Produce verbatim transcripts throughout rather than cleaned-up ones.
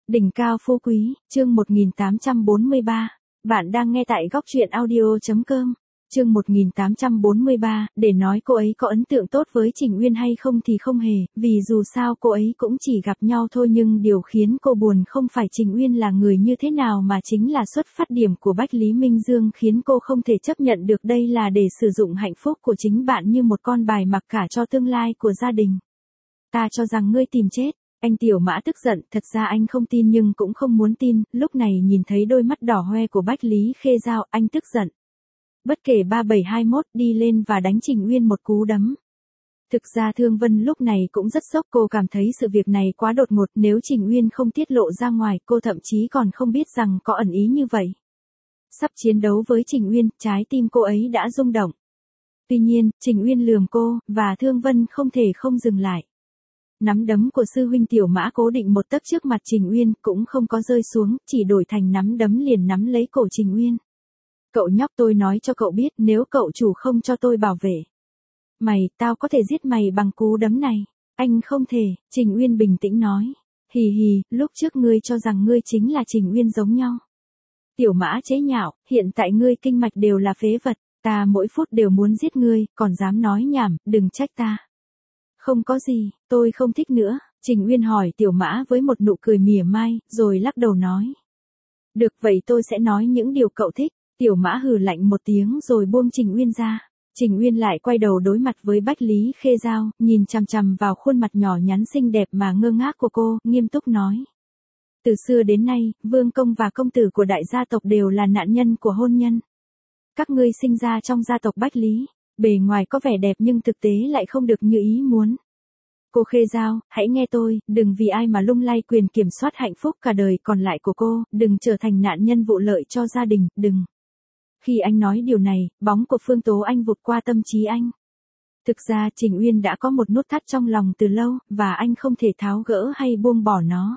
Đỉnh cao phú quý, chương một nghìn tám trăm bốn mươi ba. Bạn đang nghe tại góc truyện audio.com. Chương một nghìn tám trăm bốn mươi ba, để nói cô ấy có ấn tượng tốt với Trình Uyên hay không thì không hề, vì dù sao cô ấy cũng chỉ gặp nhau thôi, nhưng điều khiến cô buồn không phải Trình Uyên là người như thế nào mà chính là xuất phát điểm của Bách Lý Minh Dương khiến cô không thể chấp nhận được, đây là để sử dụng hạnh phúc của chính bạn như một con bài mặc cả cho tương lai của gia đình. Ta cho rằng ngươi tìm chết. Anh Tiểu Mã tức giận, thật ra anh không tin nhưng cũng không muốn tin, lúc này nhìn thấy đôi mắt đỏ hoe của Bách Lý Khê Giao, anh tức giận. Bất kể ba bảy hai mốt đi lên và đánh Trình Uyên một cú đấm. Thực ra Thương Vân lúc này cũng rất sốc, cô cảm thấy sự việc này quá đột ngột, nếu Trình Uyên không tiết lộ ra ngoài, cô thậm chí còn không biết rằng có ẩn ý như vậy. Sắp chiến đấu với Trình Uyên, trái tim cô ấy đã rung động. Tuy nhiên, Trình Uyên lườm cô, và Thương Vân không thể không dừng lại. Nắm đấm của sư huynh Tiểu Mã cố định một tấc trước mặt Trình Uyên, cũng không có rơi xuống, chỉ đổi thành nắm đấm liền nắm lấy cổ Trình Uyên. Cậu nhóc, tôi nói cho cậu biết, nếu cậu chủ không cho tôi bảo vệ mày, tao có thể giết mày bằng cú đấm này. Anh không thể, Trình Uyên bình tĩnh nói. Hì hì, lúc trước ngươi cho rằng ngươi chính là Trình Uyên giống nhau. Tiểu Mã chế nhạo, hiện tại ngươi kinh mạch đều là phế vật, ta mỗi phút đều muốn giết ngươi, còn dám nói nhảm, đừng trách ta. Không có gì, tôi không thích nữa, Trình Uyên hỏi Tiểu Mã với một nụ cười mỉa mai, rồi lắc đầu nói. Được vậy tôi sẽ nói những điều cậu thích. Tiểu Mã hừ lạnh một tiếng rồi buông Trình Uyên ra. Trình Uyên lại quay đầu đối mặt với Bách Lý Khê Giao, nhìn chằm chằm vào khuôn mặt nhỏ nhắn xinh đẹp mà ngơ ngác của cô, nghiêm túc nói. Từ xưa đến nay, vương công và công tử của đại gia tộc đều là nạn nhân của hôn nhân. Các ngươi sinh ra trong gia tộc Bách Lý, bề ngoài có vẻ đẹp nhưng thực tế lại không được như ý muốn. Cô Khê Giao, hãy nghe tôi, đừng vì ai mà lung lay quyền kiểm soát hạnh phúc cả đời còn lại của cô, đừng trở thành nạn nhân vụ lợi cho gia đình, đừng. Khi anh nói điều này, bóng của Phương Tố Anh vụt qua tâm trí anh. Thực ra Trình Uyên đã có một nút thắt trong lòng từ lâu, và anh không thể tháo gỡ hay buông bỏ nó.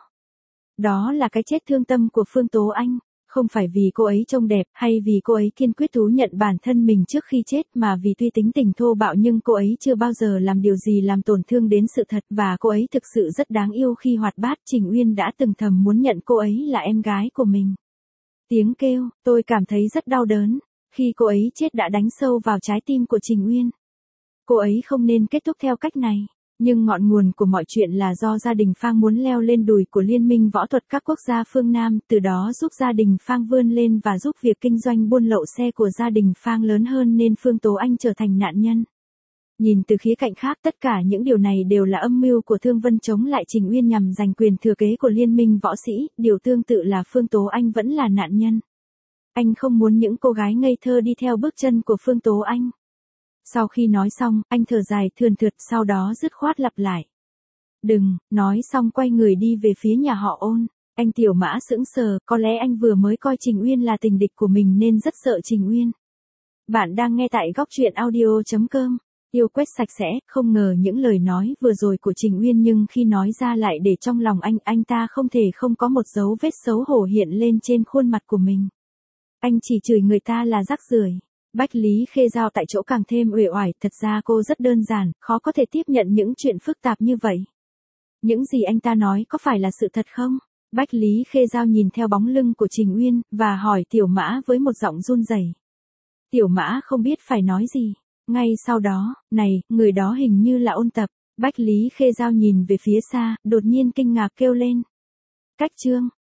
Đó là cái chết thương tâm của Phương Tố Anh. Không phải vì cô ấy trông đẹp, hay vì cô ấy kiên quyết thú nhận bản thân mình trước khi chết, mà vì tuy tính tình thô bạo nhưng cô ấy chưa bao giờ làm điều gì làm tổn thương đến sự thật, và cô ấy thực sự rất đáng yêu khi hoạt bát. Trình Uyên đã từng thầm muốn nhận cô ấy là em gái của mình. Tiếng kêu, tôi cảm thấy rất đau đớn, khi cô ấy chết đã đánh sâu vào trái tim của Trình Uyên. Cô ấy không nên kết thúc theo cách này. Nhưng ngọn nguồn của mọi chuyện là do gia đình Phang muốn leo lên đùi của Liên minh võ thuật các quốc gia phương Nam, từ đó giúp gia đình Phang vươn lên và giúp việc kinh doanh buôn lậu xe của gia đình Phang lớn hơn, nên Phương Tố Anh trở thành nạn nhân. Nhìn từ khía cạnh khác, tất cả những điều này đều là âm mưu của Thương Vân chống lại Trình Uyên nhằm giành quyền thừa kế của Liên minh võ sĩ, điều tương tự là Phương Tố Anh vẫn là nạn nhân. Anh không muốn những cô gái ngây thơ đi theo bước chân của Phương Tố Anh. Sau khi nói xong, anh thở dài thườn thượt, sau đó dứt khoát lặp lại. Đừng, nói xong quay người đi về phía nhà họ Ôn. Anh Tiểu Mã sững sờ, có lẽ anh vừa mới coi Trình Uyên là tình địch của mình nên rất sợ Trình Uyên. Bạn đang nghe tại góc truyện audio.com. Yêu quét sạch sẽ, không ngờ những lời nói vừa rồi của Trình Uyên nhưng khi nói ra lại để trong lòng anh, anh ta không thể không có một dấu vết xấu hổ hiện lên trên khuôn mặt của mình. Anh chỉ chửi người ta là rác rưởi. Bách Lý Khê Giao tại chỗ càng thêm uể oải, thật ra cô rất đơn giản, khó có thể tiếp nhận những chuyện phức tạp như vậy. Những gì anh ta nói có phải là sự thật không? Bách Lý Khê Giao nhìn theo bóng lưng của Trình Uyên, và hỏi Tiểu Mã với một giọng run rẩy. Tiểu Mã không biết phải nói gì. Ngay sau đó, này, người đó hình như là Ôn Tập. Bách Lý Khê Giao nhìn về phía xa, đột nhiên kinh ngạc kêu lên. Cách chương.